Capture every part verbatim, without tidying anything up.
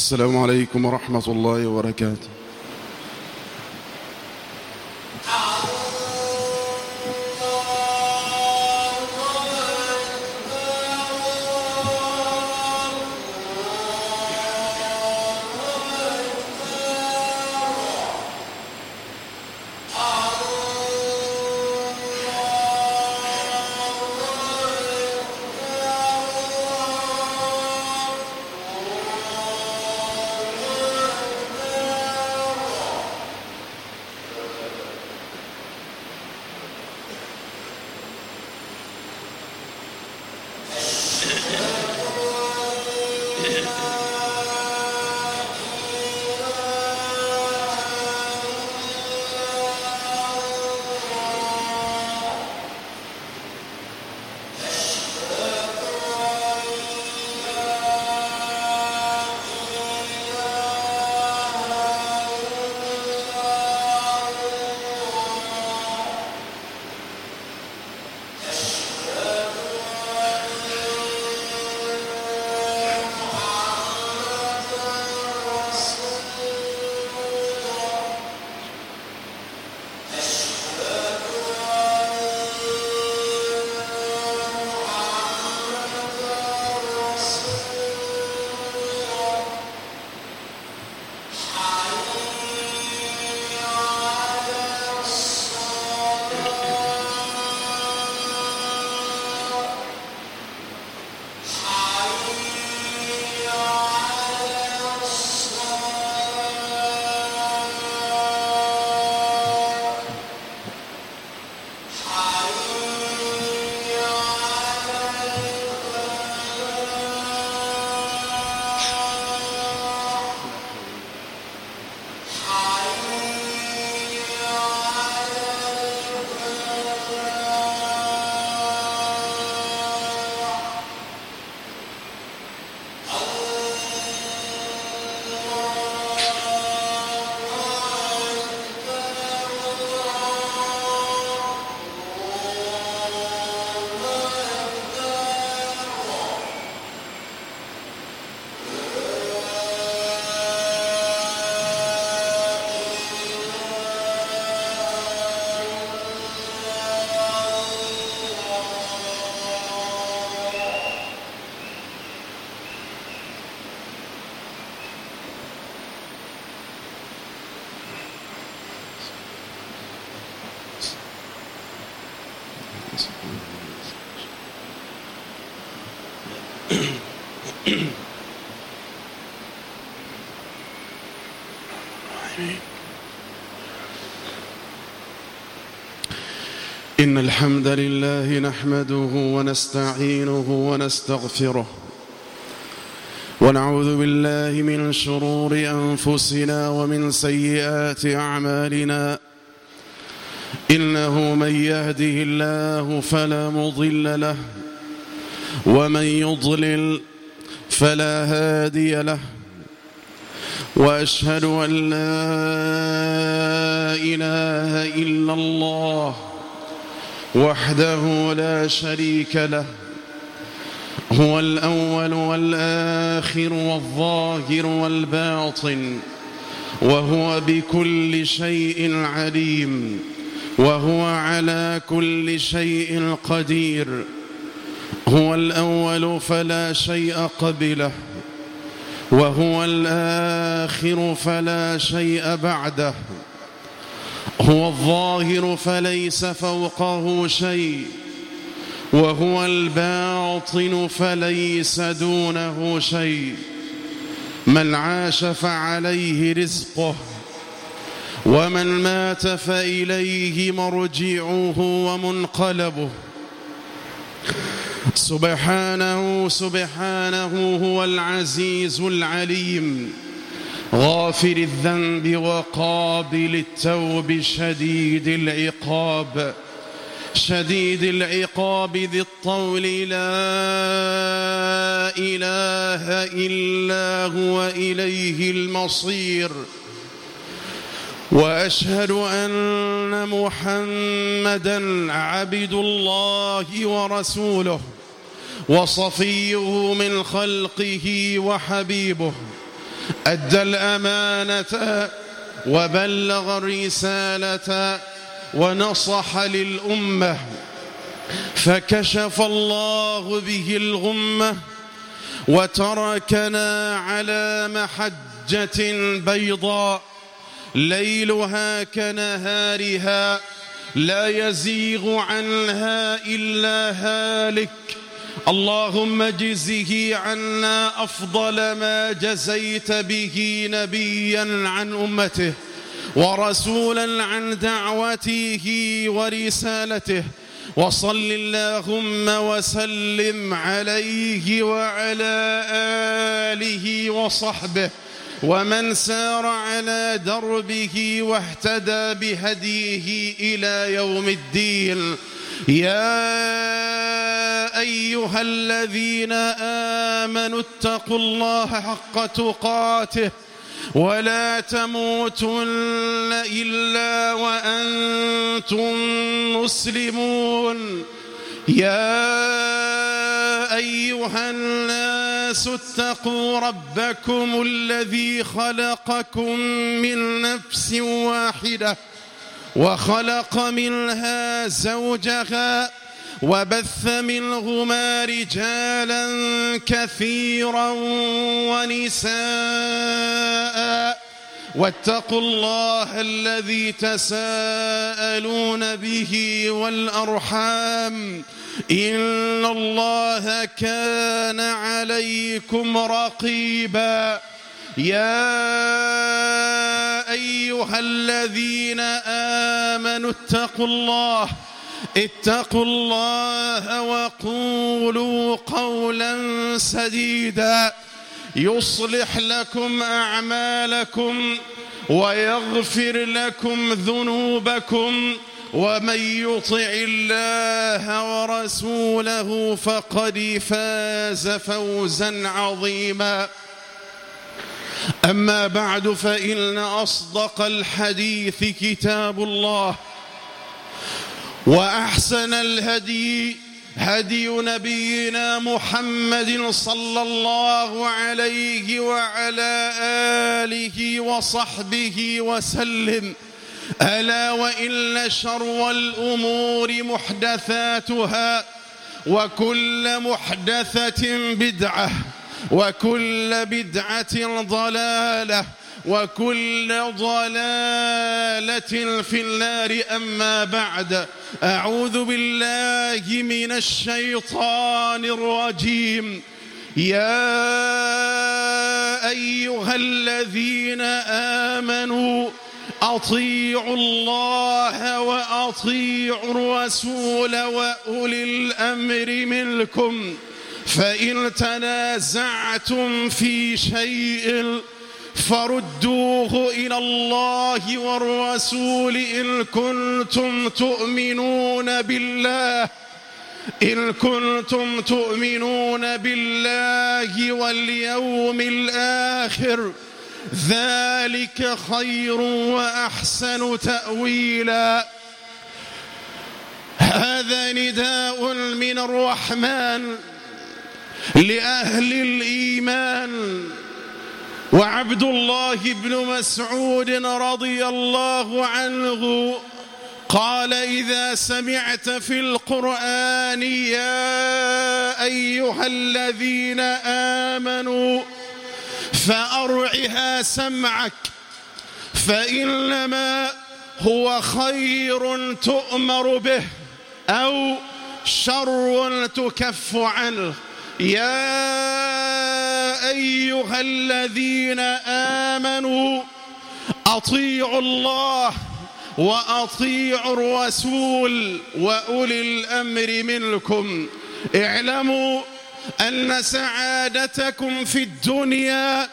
السلام عليكم ورحمة الله وبركاته. إن الحمد لله نحمده ونستعينه ونستغفره ونعوذ بالله من شرور أنفسنا ومن سيئات أعمالنا. إنه من يهده الله فلا مضل له ومن يضلل فلا هادي له، وأشهد أن لا إله إلا الله وحده لا شريك له، هو الأول والآخر والظاهر والباطن، وهو بكل شيء عليم، وهو على كل شيء قدير. هو الأول فلا شيء قبله، وهو الآخر فلا شيء بعده، هو الظاهر فليس فوقه شيء، وهو الباطن فليس دونه شيء. من عاش فعليه رزقه، ومن مات فإليه مرجعه ومنقلبه. سبحانه سبحانه هو العزيز العليم، غافر الذنب وقابل التوب، شديد العقاب شديد العقاب ذي الطول، لا إله إلا هو إليه المصير. وأشهد أن محمدًا عبد الله ورسوله وصفيه من خلقه وحبيبه، أدى الأمانة وبلغ الرسالة ونصح للأمة، فكشف الله به الغمة وتركنا على محجة بيضاء ليلها كنهارها لا يزيغ عنها إلا هالك. اللهم اجزه عنا أفضل ما جزيت به نبيا عن أمته ورسولا عن دعوته ورسالته، وصل اللهم وسلم عليه وعلى آله وصحبه ومن سار على دربه واهتدى بهديه إلى يوم الدين. يا أيها الذين آمنوا اتقوا الله حق تقاته ولا تموتن إلا وأنتم مسلمون. يا أيها الناس اتقوا ربكم الذي خلقكم من نفس واحدة وخلق منها زوجها وبث منهما رجالا كثيرا ونساء، واتقوا الله الذي تساءلون به والأرحام إن الله كان عليكم رقيبا. يا أيها الذين آمنوا اتقوا الله اتقوا الله وقولوا قولا سديدا يصلح لكم أعمالكم ويغفر لكم ذنوبكم، ومن يطع الله ورسوله فقد فاز فوزا عظيما. أما بعد، فإن أصدق الحديث كتاب الله، وأحسن الهدي هدي نبينا محمد صلى الله عليه وعلى آله وصحبه وسلم. ألا وإن شر الأمور محدثاتها، وكل محدثة بدعة، وكل بدعة ضلالة، وكل ضلالة في النار. أما بعد، أعوذ بالله من الشيطان الرجيم. يا أيها الذين آمنوا أطيعوا الله وأطيعوا الرسول وأولي الأمر منكم، فإن تنازعتم في شيء فردوه إلى الله والرسول إن كنتم تؤمنون بالله إن كنتم تؤمنون بالله واليوم الآخر، ذلك خير وأحسن تأويلا. هذا نداء من الرحمن لأهل الإيمان. وعبد الله بن مسعود رضي الله عنه قال: إذا سمعت في القرآن يا أيها الذين آمنوا فأرعها سمعك، فإنما هو خير تؤمر به أو شر تكف عنه. يا أيها الذين آمنوا أطيعوا الله وأطيعوا الرسول وأولي الأمر منكم. اعلموا أن سعادتكم في الدنيا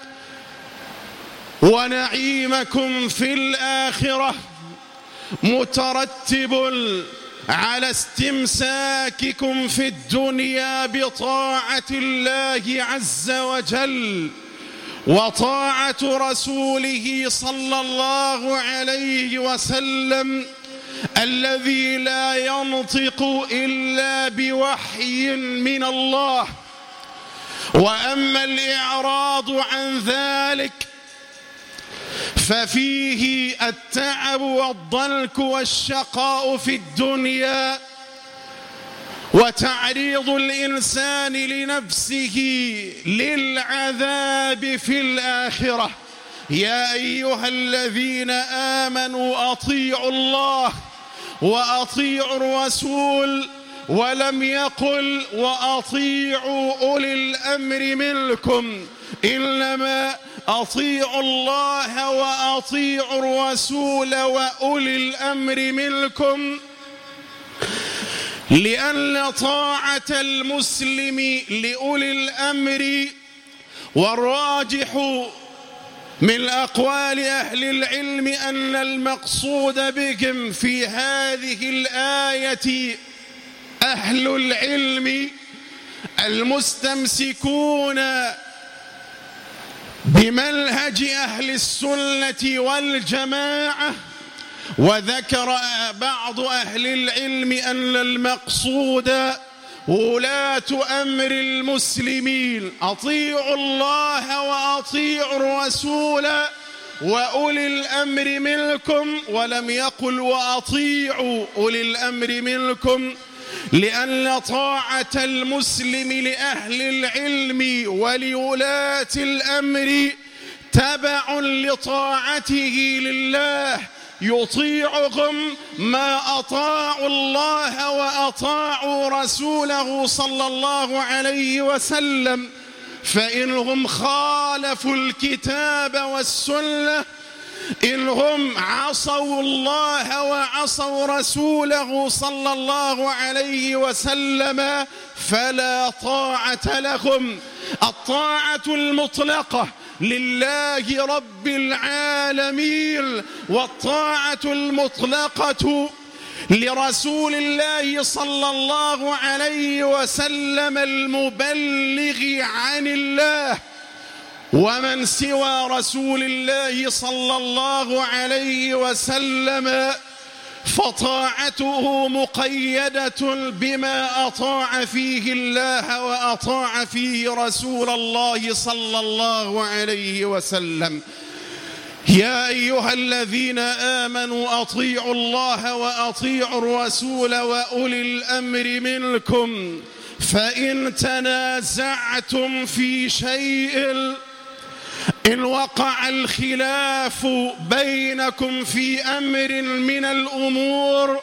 ونعيمكم في الآخرة مترتب على استمساككم في الدنيا بطاعة الله عز وجل وطاعة رسوله صلى الله عليه وسلم الذي لا ينطق إلا بوحي من الله، وأما الإعراض عن ذلك ففيه التعب والضنك والشقاء في الدنيا وتعريض الإنسان لنفسه للعذاب في الآخرة. يا أيها الذين آمنوا أطيعوا الله وأطيعوا الرسول، ولم يقل وأطيعوا أولي الأمر منكم، إنما أطيعوا الله وأطيعوا الرسول وأولي الأمر منكم، لأن طاعة المسلم لأولي الأمر، والراجح من أقوال أهل العلم أن المقصود بهم في هذه الآية أهل العلم المستمسكون بمنهج أهل السنة والجماعة. وذكر بعض أهل العلم أن المقصود ولاة أمر المسلمين، أطيعوا الله وأطيعوا الرسول وأولي الأمر منكم، ولم يقل وأطيعوا أولي الأمر منكم، لأن طاعة المسلم لأهل العلم ولولاة الأمر تبع لطاعته لله، يطيعهم ما أطاعوا الله وأطاعوا رسوله صلى الله عليه وسلم. فإنهم خالفوا الكتاب والسنة، إنهم عصوا الله وعصوا رسوله صلى الله عليه وسلم فلا طاعة لهم. الطاعة المطلقة لله رب العالمين، والطاعة المطلقة لرسول الله صلى الله عليه وسلم المبلغ عن الله، ومن سوى رسول الله صلى الله عليه وسلم فطاعته مقيدة بما أطاع فيه الله وأطاع فيه رسول الله صلى الله عليه وسلم. يا أيها الذين آمنوا أطيعوا الله وأطيعوا الرسول وأولي الأمر منكم، فإن تنازعتم في شيء، إن وقع الخلاف بينكم في أمر من الأمور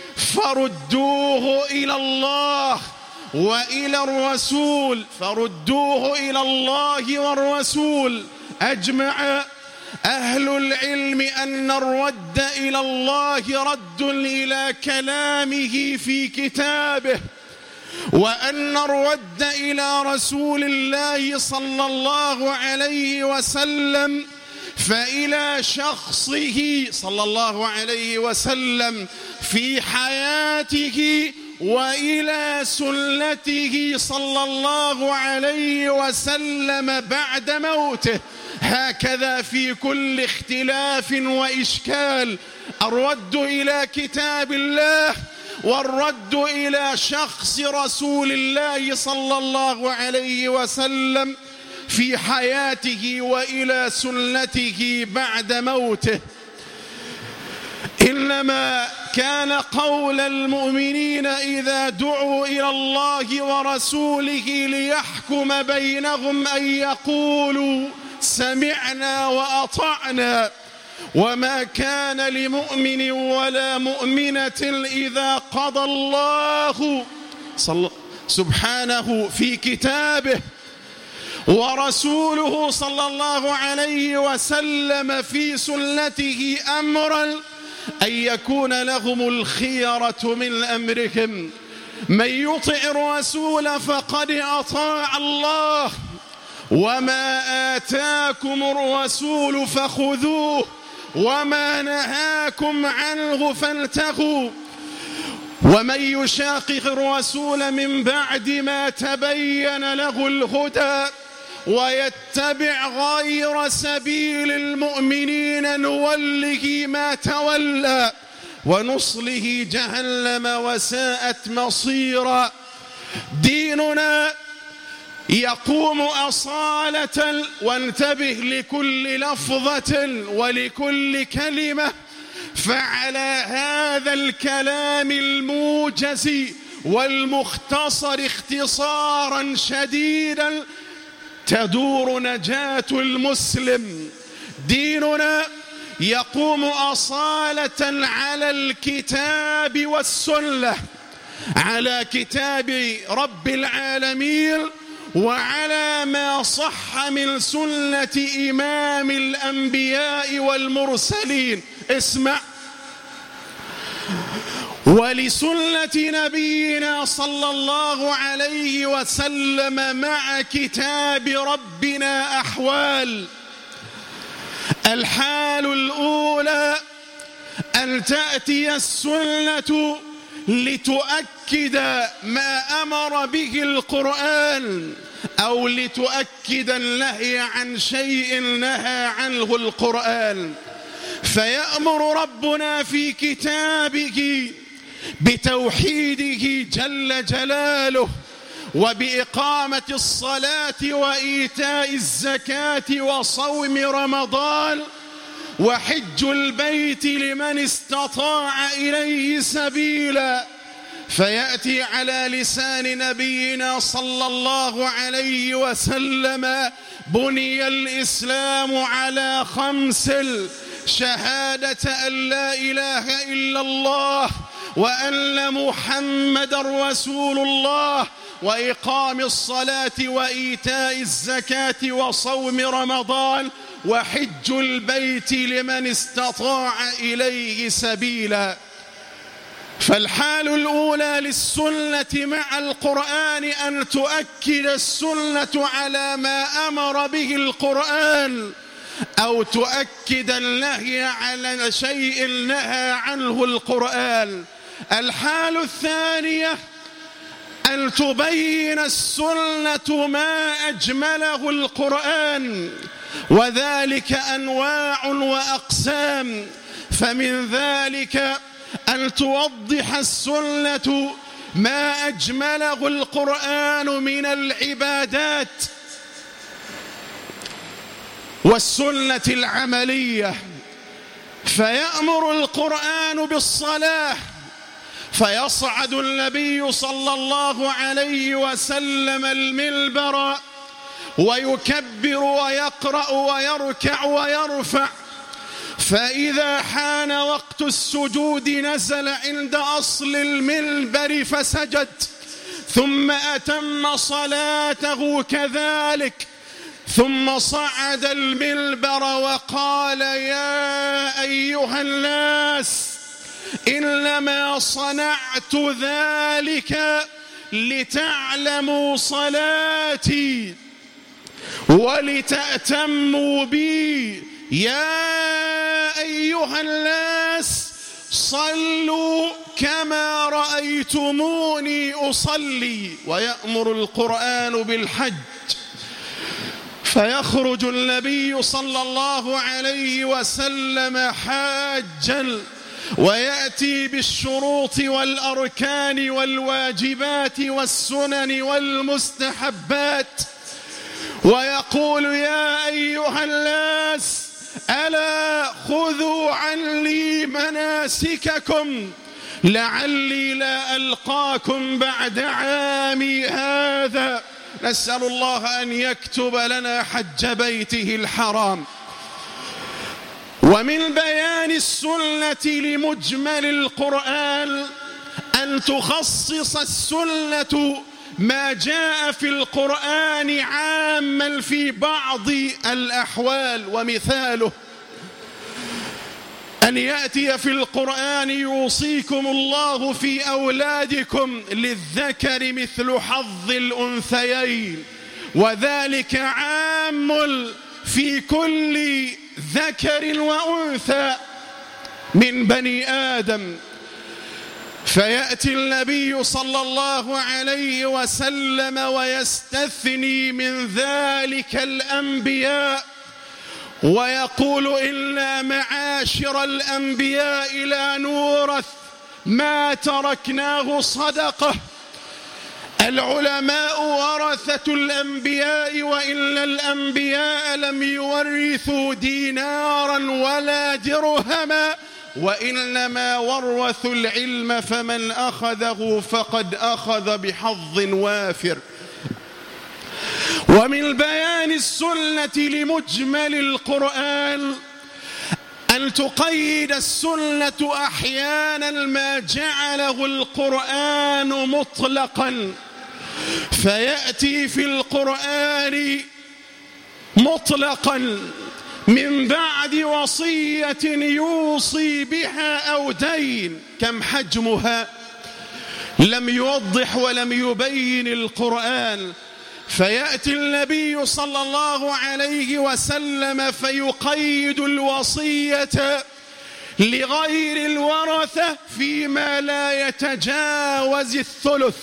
فردوه إلى الله وإلى الرسول، فردوه إلى الله والرسول. أجمع أهل العلم أن الرد إلى الله رد إلى كلامه في كتابه، وأن الرد إلى رسول الله صلى الله عليه وسلم فإلى شخصه صلى الله عليه وسلم في حياته، وإلى سنته صلى الله عليه وسلم بعد موته. هكذا في كل اختلاف وإشكال الرد إلى كتاب الله، والرد إلى شخص رسول الله صلى الله عليه وسلم في حياته، وإلى سنته بعد موته. إنما كان قول المؤمنين إذا دعوا إلى الله ورسوله ليحكم بينهم أن يقولوا سمعنا وأطعنا، وما كان لمؤمن ولا مؤمنة إذا قضى الله سبحانه في كتابه ورسوله صلى الله عليه وسلم في سنته أمرا أن يكون لهم الخيرة من أمرهم. من يطع الرسول فقد أطاع الله، وما آتاكم الرسول فخذوه وما نهاكم عنه فانتهوا، ومن يشاقق الرسول من بعد ما تبين له الهدى ويتبع غير سبيل المؤمنين نوله ما تولى ونصله جهنم وساءت مصيرا. ديننا يقوم أصالة، وانتبه لكل لفظة ولكل كلمة، فعلى هذا الكلام الموجز والمختصر اختصارا شديدا تدور نجاة المسلم. ديننا يقوم أصالة على الكتاب والسنة، على كتاب رب العالمين وعلى ما صح من سنة إمام الأنبياء والمرسلين. اسمع: ولسنة نبينا صلى الله عليه وسلم مع كتاب ربنا أحوال. الحال الأولى أن تأتي السنة لتؤكد ما أمر به القرآن، أو لتؤكد النهي عن شيء نهى عنه القرآن. فيأمر ربنا في كتابه بتوحيده جل جلاله، وبإقامة الصلاة وإيتاء الزكاة وصوم رمضان وحج البيت لمن استطاع إليه سبيلا. فيأتي على لسان نبينا صلى الله عليه وسلم: بني الإسلام على خمس: شهادة أن لا إله إلا الله وأن محمد رسول الله، وإقام الصلاة وإيتاء الزكاة وصوم رمضان وحج البيت لمن استطاع إليه سبيلا. فالحال الأولى للسنة مع القرآن أن تؤكد السنة على ما أمر به القرآن، أو تؤكد النهي على شيء نهى عنه القرآن. الحال الثانية أن تبين السنة ما أجمله القرآن، وذلك أنواع وأقسام. فمن ذلك أن توضح السنة ما أجمله القرآن من العبادات والسنة العملية. فيأمر القرآن بالصلاة، فيصعد النبي صلى الله عليه وسلم المنبر ويكبر ويقرأ ويركع ويرفع، فإذا حان وقت السجود نزل عند أصل المنبر فسجد، ثم أتم صلاته كذلك، ثم صعد المنبر وقال: يا أيها الناس، إنما صنعت ذلك لتعلموا صلاتي ولتأتموا بي. يا أيها الناس، صلوا كما رأيتموني أصلي. ويأمر القرآن بالحج، فيخرج النبي صلى الله عليه وسلم حاجا، ويأتي بالشروط والأركان والواجبات والسنن والمستحبات، ويقول: يا أيها الناس، ألا خذوا عني مناسككم لعلي لا ألقاكم بعد عامي هذا. نسأل الله أن يكتب لنا حج بيته الحرام. ومن بيان السنة لمجمل القرآن أن تخصص السنة ما جاء في القرآن عاما في بعض الأحوال. ومثاله أن يأتي في القرآن: يوصيكم الله في أولادكم للذكر مثل حظ الأنثيين. وذلك عام في كل ذكر وأنثى من بني آدم. فيأتي النبي صلى الله عليه وسلم ويستثني من ذلك الأنبياء، ويقول: إنا معاشر الأنبياء لا نورث ما تركناه صدقة. العلماء ورثة الأنبياء، وإن الأنبياء لم يورثوا دينارا ولا درهما، وإنما ورثوا العلم، فمن أخذه فقد أخذ بحظ وافر. ومن بيان السنة لمجمل القرآن أن تقيد السنة أحيانا ما جعله القرآن مطلقا، فيأتي في القرآن مطلقا من بعد وصية يوصي بها أو دين. كم حجمها؟ لم يوضح ولم يبين القرآن، فيأتي النبي صلى الله عليه وسلم فيقيد الوصية لغير الورثة فيما لا يتجاوز الثلث.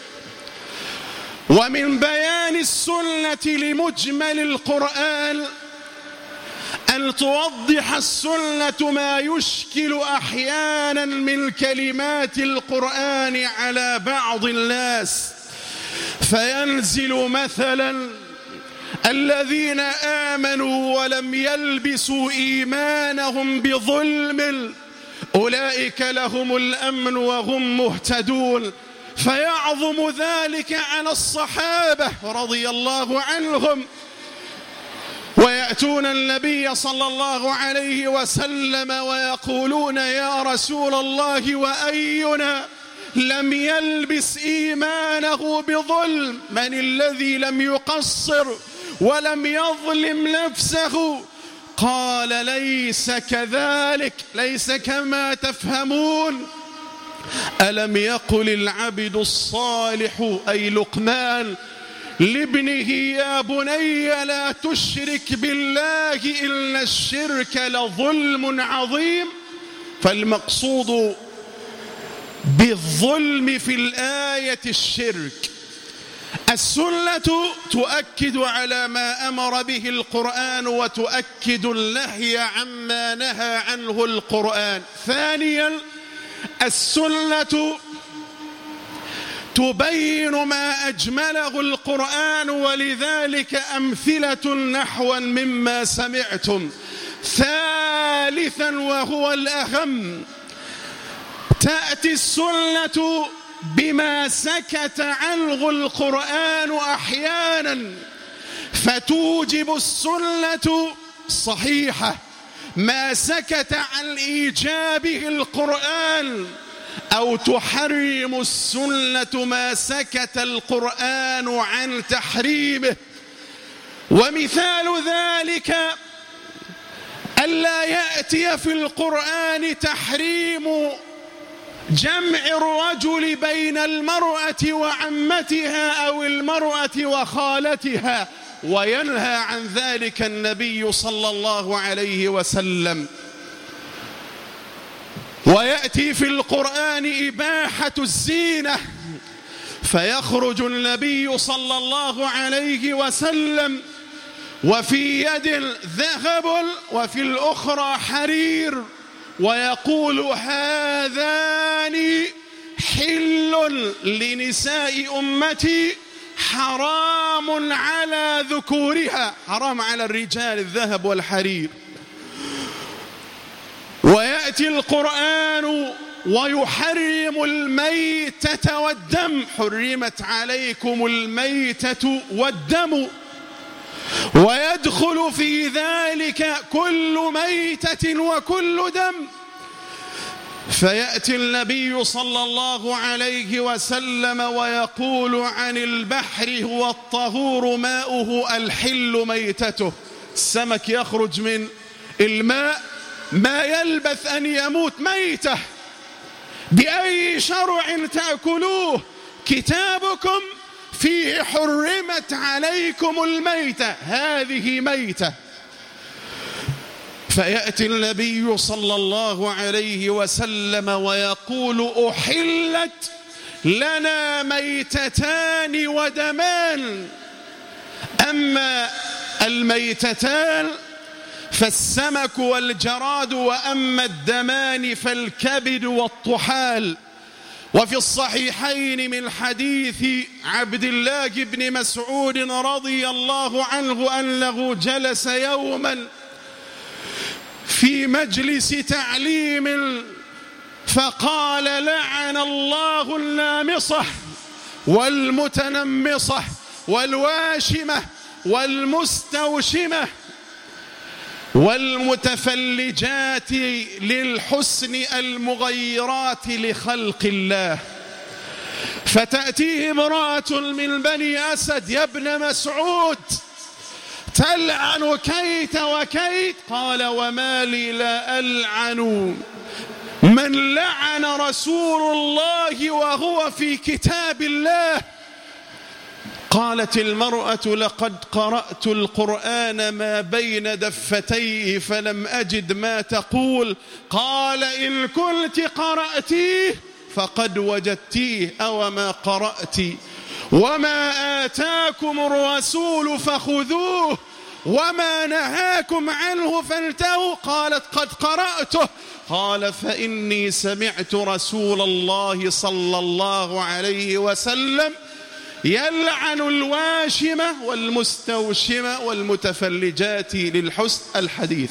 ومن بيان السنة لمجمل القرآن أن توضح السنة ما يشكل أحيانا من كلمات القرآن على بعض الناس، فينزل مثلا الذين آمنوا ولم يلبسوا إيمانهم بظلم أولئك لهم الأمن وهم مهتدون، فيعظم ذلك على الصحابة رضي الله عنهم، ويأتون النبي صلى الله عليه وسلم ويقولون يا رسول الله وأينا لم يلبس إيمانه بظلم؟ من الذي لم يقصر ولم يظلم نفسه؟ قال ليس كذلك، ليس كما تفهمون. ألم يقل العبد الصالح أي لقمان لابنه يا بني لا تشرك بالله إن الشرك لظلم عظيم؟ فالمقصود بالظلم في الآية الشرك. السنة تؤكد على ما أمر به القرآن وتؤكد النهي عما نهى عنه القرآن. ثانيا، السنة تبين ما أجمله القرآن، ولذلك أمثلة نحوا مما سمعتم. ثالثا وهو الأهم، تأتي السنة بما سكت عنه القرآن أحيانا، فتوجب السنة صحيحة ما سكت عن إيجابه القرآن، أو تحرم السنة ما سكت القرآن عن تحريمه. ومثال ذلك ألا يأتي في القرآن تحريم جمع الرجل بين المرأة وعمتها أو المرأة وخالتها، وينهى عن ذلك النبي صلى الله عليه وسلم. ويأتي في القرآن إباحة الزينة، فيخرج النبي صلى الله عليه وسلم وفي يد ذهب وفي الأخرى حرير، ويقول هذان حل لنساء أمتي حرام على ذكورها، حرام على الرجال الذهب والحرير. ويأتي القرآن ويحرم الميتة والدم، حرمت عليكم الميتة والدم، ويدخل في ذلك كل ميتة وكل دم. فيأتي النبي صلى الله عليه وسلم ويقول عن البحر هو الطهور ماؤه الحل ميتته. السمك يخرج من الماء ما يلبث أن يموت ميتة، بأي شرع تأكلوه؟ كتابكم فيه حرمت عليكم الميتة، هذه ميتة. فيأتي النبي صلى الله عليه وسلم ويقول أحلت لنا ميتتان ودمان. أما الميتتان فالسمك والجراد، وأما الدمان فالكبد والطحال. وفي الصحيحين من حديث عبد الله بن مسعود رضي الله عنه أنه جلس يوما في مجلس تعليم فقال: لعن الله النامصة والمتنمصة والواشمة والمستوشمة والمتفلجات للحسن المغيرات لخلق الله. فتأتيه امرأة من بني أسد: يا ابن مسعود تلعن كيت وكيت. قال: وما لي لا ألعن من لعن رسول الله وهو في كتاب الله. قالت المرأة: لقد قرأت القرآن ما بين دفتيه فلم أجد ما تقول. قال: إن كنت قرأتيه فقد وجدتيه أو ما قرأت، وما آتاكم الرسول فخذوه وما نهاكم عنه فانتهوا. قالت: قد قرأته. قال: فإني سمعت رسول الله صلى الله عليه وسلم يلعن الواشمة والمستوشمة والمتفلجات للحسن. الحديث.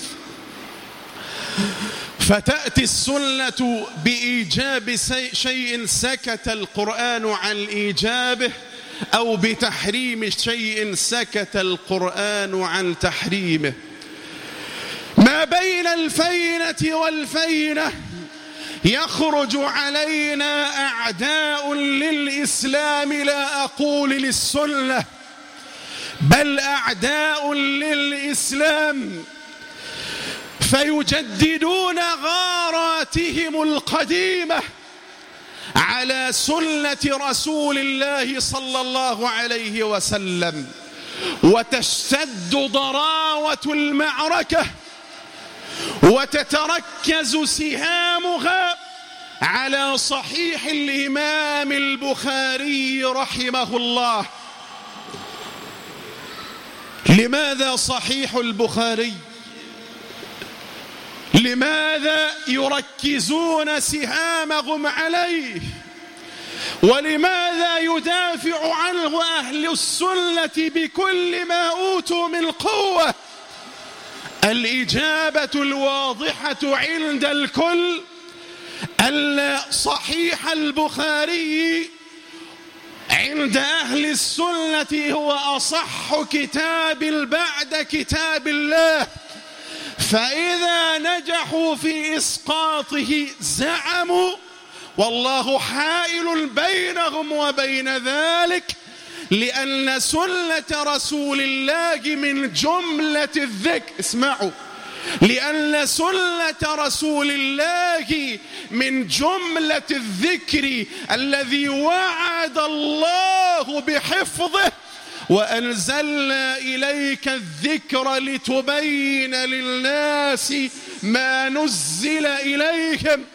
فتأتي السنة بإيجاب شيء سكت القرآن عن إيجابه، أو بتحريم شيء سكت القرآن عن تحريمه. ما بين الفينة والفينة يخرج علينا أعداء للإسلام، لا أقول للسنة، بل أعداء للإسلام، فيجددون غاراتهم القديمة على سنة رسول الله صلى الله عليه وسلم، وتشتد ضراوة المعركة وتتركز سهامها على صحيح الإمام البخاري رحمه الله. لماذا صحيح البخاري؟ لماذا يركزون سهامهم عليه؟ ولماذا يدافع عنه أهل السنة بكل ما أوتوا من قوة؟ الإجابة الواضحة عند الكل أن صحيح البخاري عند أهل السنة هو أصح كتاب بعد كتاب الله. فإذا نجحوا في إسقاطه زعموا، والله حائل بينهم وبين ذلك، لأن سنة رسول الله من جملة الذكر. اسمعوا، لأن سنة رسول الله من جملة الذكر الذي وعد الله بحفظه: وأنزلنا إليك الذكر لتبين للناس ما نزل إليهم.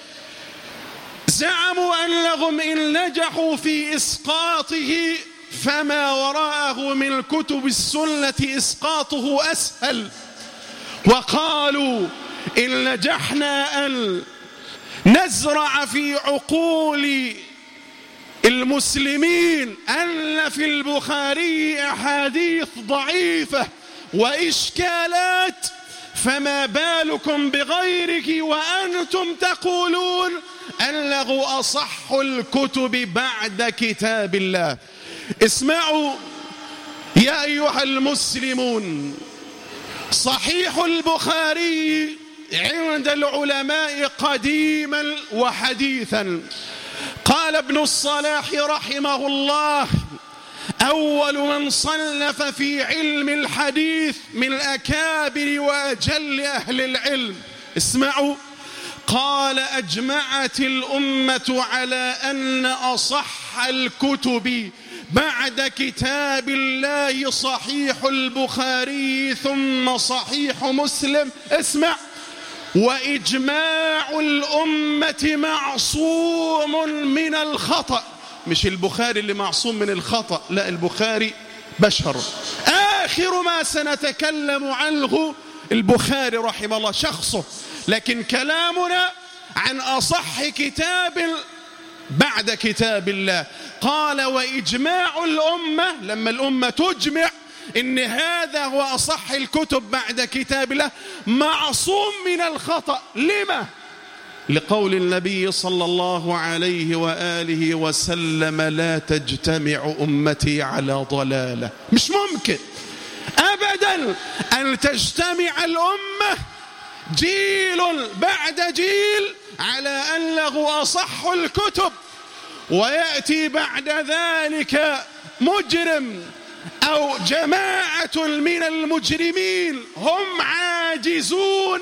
زعموا أنهم إن نجحوا في إسقاطه فما وراءه من كتب السنة إسقاطه أسهل، وقالوا إن نجحنا أن نزرع في عقول المسلمين أن في البخاري أحاديث ضعيفة وإشكالات، فما بالكم بغيره وأنتم تقولون أنه أصح الكتب بعد كتاب الله. اسمعوا يا أيها المسلمون، صحيح البخاري عند العلماء قديما وحديثا. قال ابن الصلاح رحمه الله: أول من صنف في علم الحديث من أكابر وأجل أهل العلم. اسمعوا، قال: أجمعت الأمة على أن أصح الكتب بعد كتاب الله صحيح البخاري ثم صحيح مسلم. اسمع، وإجماع الأمة معصوم من الخطأ. مش البخاري اللي معصوم من الخطأ، لا، البخاري بشر. آخر ما سنتكلم عنه البخاري رحمه الله شخصه، لكن كلامنا عن أصح كتاب بعد كتاب الله. قال وإجماع الأمة، لما الأمة تجمع إن هذا هو أصح الكتب بعد كتاب الله، معصوم من الخطأ. لما؟ لقول النبي صلى الله عليه وآله وسلم لا تجتمع أمتي على ضلالة. مش ممكن أبدا أن تجتمع الأمة جيل بعد جيل على أنه أصح الكتب، ويأتي بعد ذلك مجرم أو جماعة من المجرمين هم عاجزون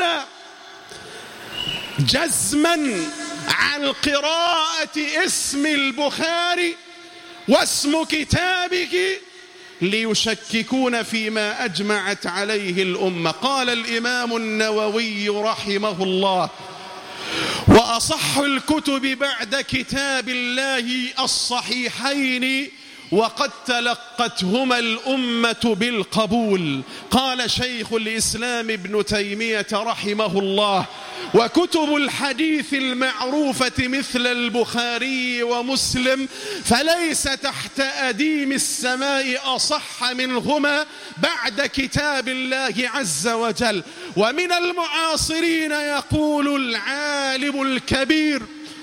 جزما عن قراءة اسم البخاري واسم كتابه، ليشككون فيما أجمعت عليه الأمة. قال الإمام النووي رحمه الله: وأصح الكتب بعد كتاب الله الصحيحين وقد تلقتهما الأمة بالقبول. قال شيخ الإسلام ابن تيمية رحمه الله: وكتب الحديث المعروفة مثل البخاري ومسلم فليس تحت أديم السماء أصح منهما بعد كتاب الله عز وجل. ومن المعاصرين يقول العالم الكبير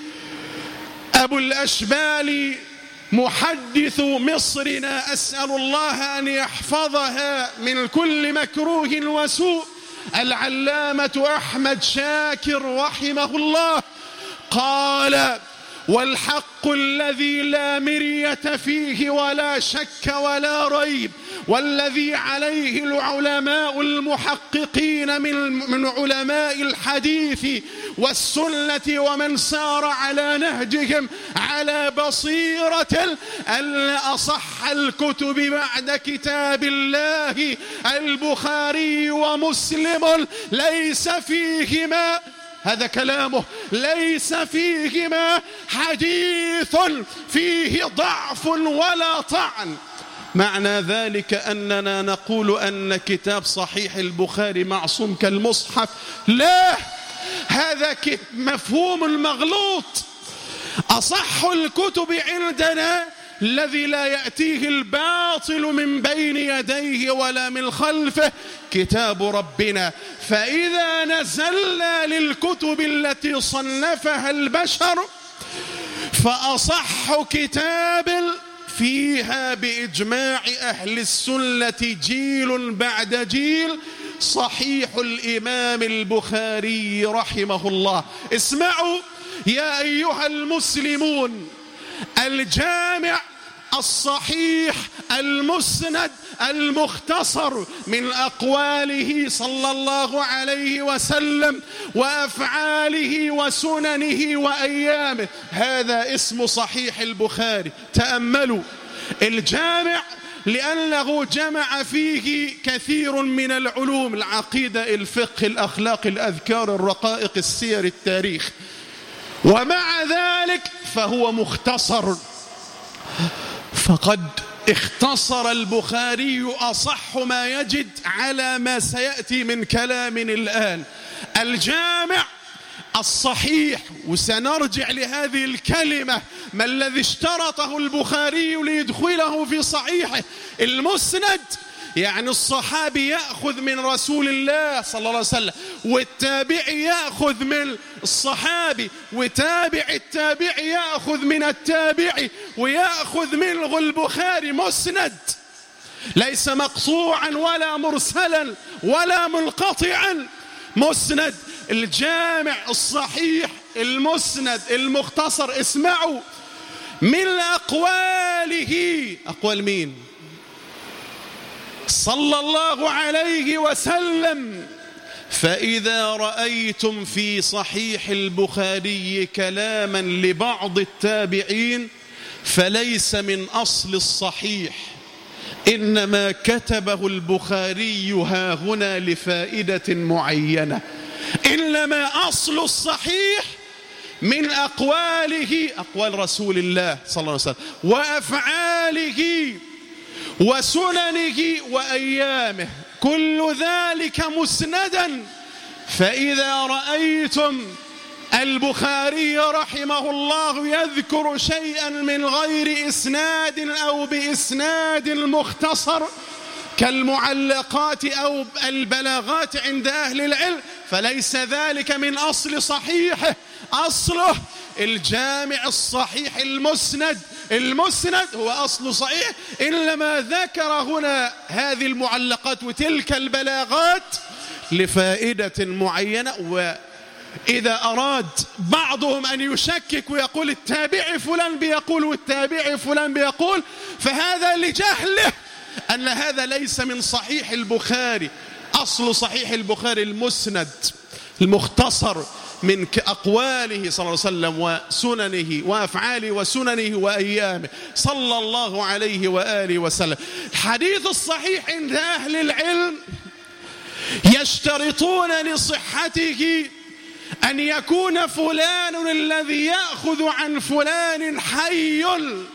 أبو الأشبال محدث مصرنا، أسأل الله أن يحفظها من كل مكروه وسوء، العلامة أحمد شاكر رحمه الله، قال: والحق الذي لا مرية فيه ولا شك ولا ريب، والذي عليه العلماء المحققين من من علماء الحديث والسنة ومن سار على نهجهم على بصيرة، أن أصح الكتب بعد كتاب الله البخاري ومسلم ليس فيهما، هذا كلامه، ليس فيهما حديث فيه ضعف ولا طعن. معنى ذلك أننا نقول أن كتاب صحيح البخاري معصوم كالمصحف؟ لا، هذا مفهوم المغلوط. أصح الكتب عندنا الذي لا يأتيه الباطل من بين يديه ولا من خلفه كتاب ربنا. فإذا نزلنا للكتب التي صنفها البشر فأصح كتاب فيها بإجماع أهل السنة جيل بعد جيل صحيح الإمام البخاري رحمه الله. اسمعوا يا أيها المسلمون، الجامع الصحيح المسند المختصر من أقواله صلى الله عليه وسلم وأفعاله وسننه وأيامه، هذا اسم صحيح البخاري. تأملوا الجامع لأنه جمع فيه كثير من العلوم: العقيدة، الفقه، الأخلاق، الأذكار، الرقائق، السير، التاريخ، ومع ذلك فهو مختصر. فقد اختصر البخاري أصح ما يجد على ما سيأتي من كلام الآن. الجامع الصحيح، وسنرجع لهذه الكلمة، ما الذي اشترطه البخاري ليدخله في صحيحه. المسند يعني الصحابي يأخذ من رسول الله صلى الله عليه وسلم، والتابعي يأخذ من الصحابي، وتابع التابع يأخذ من التابعي، ويأخذ منه البخاري مسند، ليس مقطوعا ولا مرسلا ولا منقطعا، مسند. الجامع الصحيح المسند المختصر، اسمعوا من أقواله، أقوال مين؟ صلى الله عليه وسلم: فإذا رأيتم في صحيح البخاري كلاما لبعض التابعين فليس من أصل الصحيح، إنما كتبه البخاري ها هنا لفائدة معينة. إنما أصل الصحيح من أقواله، أقوال رسول الله صلى الله عليه وسلم، وأفعاله وسننه وأيامه، كل ذلك مسندا. فإذا رأيتم البخاري رحمه الله يذكر شيئا من غير إسناد أو بإسناد مختصر كالمعلقات أو البلاغات عند أهل العلم، فليس ذلك من أصل صحيحه، أصله الجامع الصحيح المسند. المسند هو أصل صحيح، إلا ما ذكر هنا هذه المعلقات وتلك البلاغات لفائدة معينة. وإذا أراد بعضهم أن يشكك ويقول التابعي فلان بيقول والتابعي فلان بيقول، فهذا لجهله أن هذا ليس من صحيح البخاري. أصل صحيح البخاري المسند المختصر من أقواله صلى الله عليه وسلم وسننه وأفعاله وسننه وأيامه صلى الله عليه وآله وسلم. الحديث الصحيح عند أهل العلم يشترطون لصحته أن يكون فلان الذي يأخذ عن فلان حي،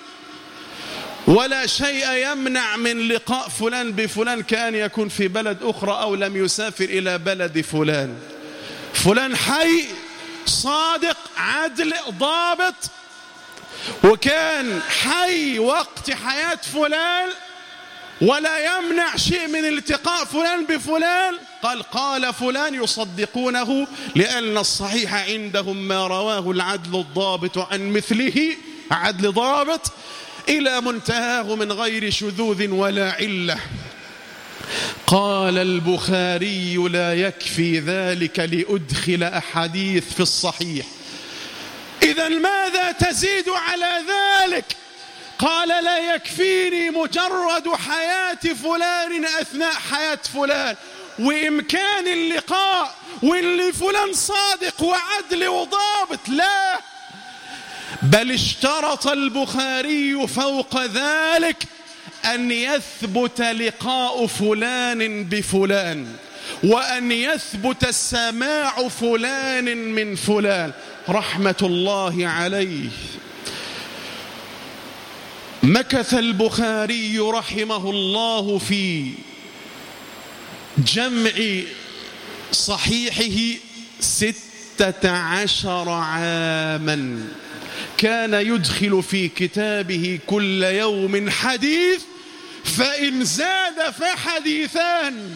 ولا شيء يمنع من لقاء فلان بفلان كأن يكون في بلد أخرى أو لم يسافر إلى بلد فلان. فلان حي صادق عدل ضابط، وكان حي وقت حياة فلان، ولا يمنع شيء من التقاء فلان بفلان. قال قال فلان يصدقونه، لأن الصحيح عندهم ما رواه العدل الضابط عن مثله، عدل ضابط إلى منتهاه من غير شذوذ ولا علة. قال البخاري لا يكفي ذلك لأدخل أحاديث في الصحيح. إذن ماذا تزيد على ذلك؟ قال لا يكفيني مجرد حياة فلان أثناء حياة فلان وإمكان اللقاء واللي فلان صادق وعدل وضابط، لا، بل اشترط البخاري فوق ذلك أن يثبت لقاء فلان بفلان، وأن يثبت السماع فلان من فلان رحمة الله عليه. مكث البخاري رحمه الله في جمع صحيحه ستة عشر عاما، كان يدخل في كتابه كل يوم حديث، فإن زاد فحديثان.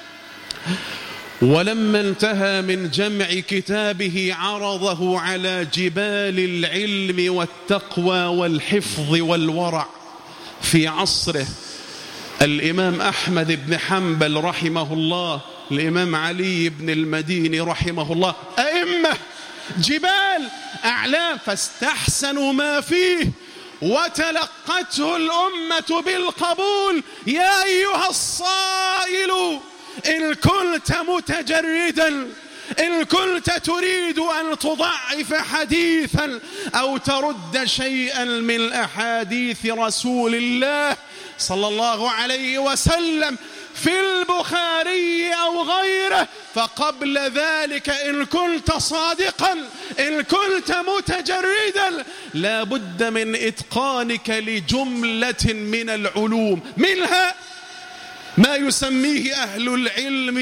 ولما انتهى من جمع كتابه عرضه على جبال العلم والتقوى والحفظ والورع في عصره، الإمام أحمد بن حنبل رحمه الله، الإمام علي بن المديني رحمه الله، أئمة جبال أعلام، فاستحسنوا ما فيه وتلقته الأمة بالقبول. يا أيها الصائل إن كنت متجردا، إن كنت تريد أن تضعف حديثا أو ترد شيئا من أحاديث رسول الله صلى الله عليه وسلم في البخاري أو غيره، فقبل ذلك إن كنت صادقا، إن كنت متجردا، لا بد من إتقانك لجملة من العلوم، منها ما يسميه أهل العلم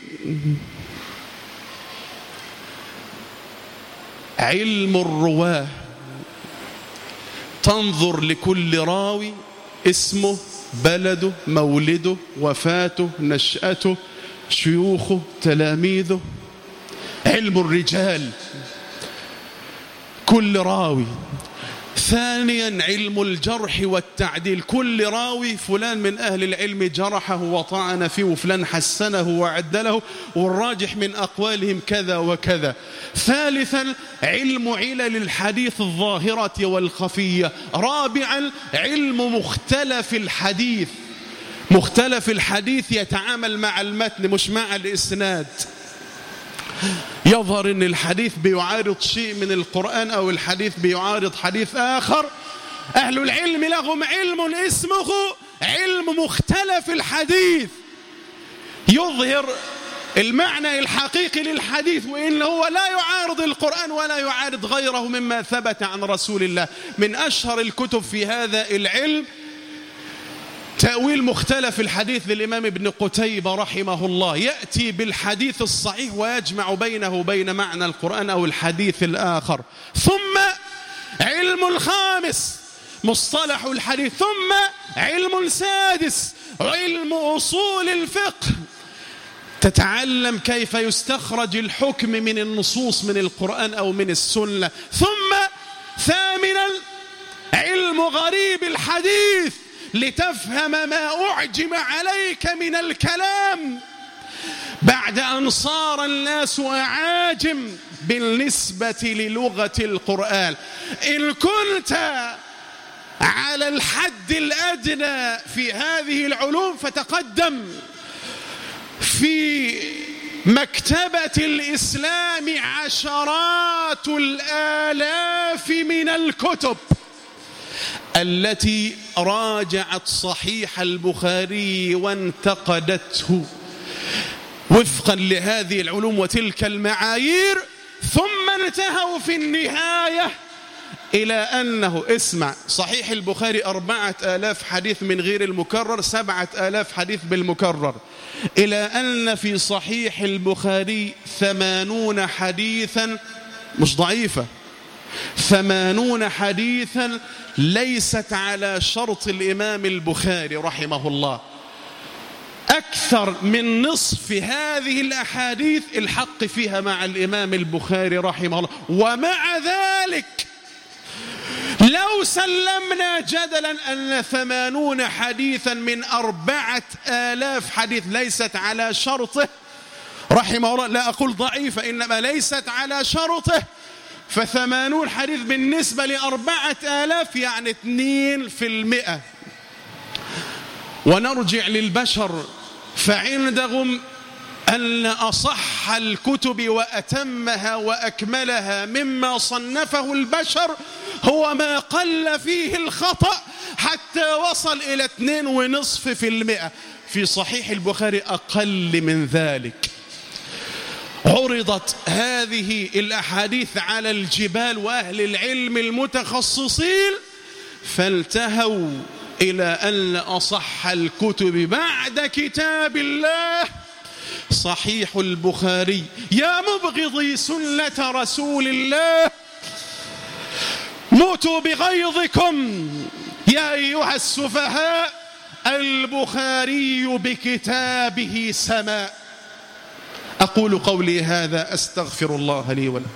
علم الرواه. تنظر لكل راوي اسمه، بلده، مولده، وفاته، نشأته، شيوخه، تلاميذه، علم الرجال كل راوي. ثانيا علم الجرح والتعديل، كل راوي فلان من أهل العلم جرحه وطعن فيه، وفلان حسنه وعدله، والراجح من أقوالهم كذا وكذا. ثالثا علم علل الحديث الظاهرة والخفية. رابعا علم مختلف الحديث، مختلف الحديث يتعامل مع المتن مش مع الإسناد. يظهر أن الحديث بيعارض شيء من القرآن أو الحديث بيعارض حديث آخر، أهل العلم لهم علم اسمه علم مختلف الحديث، يظهر المعنى الحقيقي للحديث، وإن هو لا يعارض القرآن ولا يعارض غيره مما ثبت عن رسول الله. من أشهر الكتب في هذا العلم تأويل مختلف الحديث للإمام ابن قتيبة رحمه الله، يأتي بالحديث الصحيح ويجمع بينه وبين معنى القرآن أو الحديث الآخر. ثم علم الخامس مصطلح الحديث. ثم علم سادس علم أصول الفقه، تتعلم كيف يستخرج الحكم من النصوص من القرآن أو من السنة. ثم ثامنا علم غريب الحديث، لتفهم ما أعجم عليك من الكلام بعد أن صار الناس أعاجم بالنسبة للغة القرآن. إن كنت على الحد الأدنى في هذه العلوم فتقدم في مكتبة الإسلام عشرات الآلاف من الكتب التي راجعت صحيح البخاري وانتقدته وفقا لهذه العلوم وتلك المعايير، ثم انتهوا في النهاية إلى أنه اسمع صحيح البخاري أربعة آلاف حديث من غير المكرر، سبعة آلاف حديث بالمكرر، إلى أن في صحيح البخاري ثمانون حديثا مش ضعيفة، ثمانون حديثا ليست على شرط الإمام البخاري رحمه الله. أكثر من نصف هذه الأحاديث الحق فيها مع الإمام البخاري رحمه الله. ومع ذلك لو سلمنا جدلا أن ثمانون حديثا من أربعة آلاف حديث ليست على شرطه رحمه الله، لا أقول ضعيفة إنما ليست على شرطه، فثمانون حديث بالنسبة لأربعة آلاف يعني اثنين في المئة. ونرجع للبشر فعندهم أن أصح الكتب وأتمها وأكملها مما صنفه البشر هو ما قل فيه الخطأ حتى وصل إلى اثنين ونصف في المئة. في صحيح البخاري أقل من ذلك. عرضت هذه الأحاديث على الجبال وأهل العلم المتخصصين فانتهوا إلى أن أصح الكتب بعد كتاب الله صحيح البخاري. يا مبغضي سنة رسول الله موتوا بغيظكم يا أيها السفهاء، البخاري بكتابه سماء. أقول قولي هذا أستغفر الله لي ولكم.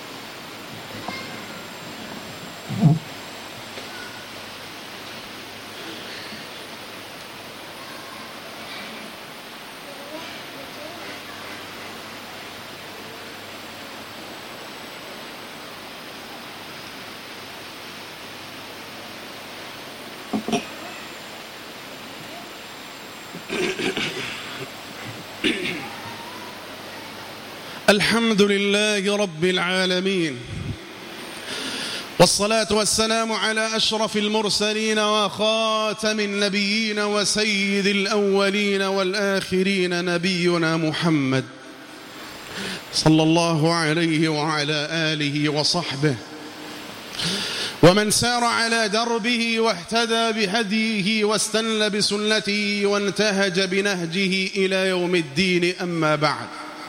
الحمد لله رب العالمين، والصلاة والسلام على أشرف المرسلين وخاتم النبيين وسيد الأولين والآخرين نبينا محمد صلى الله عليه وعلى آله وصحبه ومن سار على دربه واهتدى بهديه واستنى بسنته وانتهج بنهجه إلى يوم الدين. أما بعد،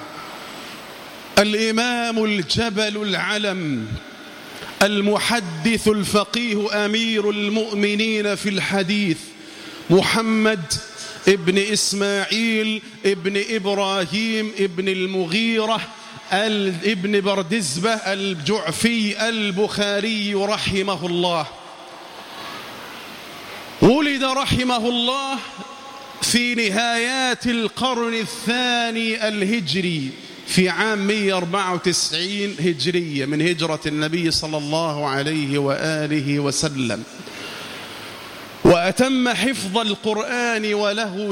الإمام الجبل العلم المحدث الفقيه أمير المؤمنين في الحديث محمد ابن إسماعيل ابن إبراهيم ابن المغيرة ابن بردزبة الجعفي البخاري رحمه الله، ولد رحمه الله في نهايات القرن الثاني الهجري في عام مئة وأربعة وتسعين هجرية من هجرة النبي صلى الله عليه وآله وسلم، وأتم حفظ القرآن وله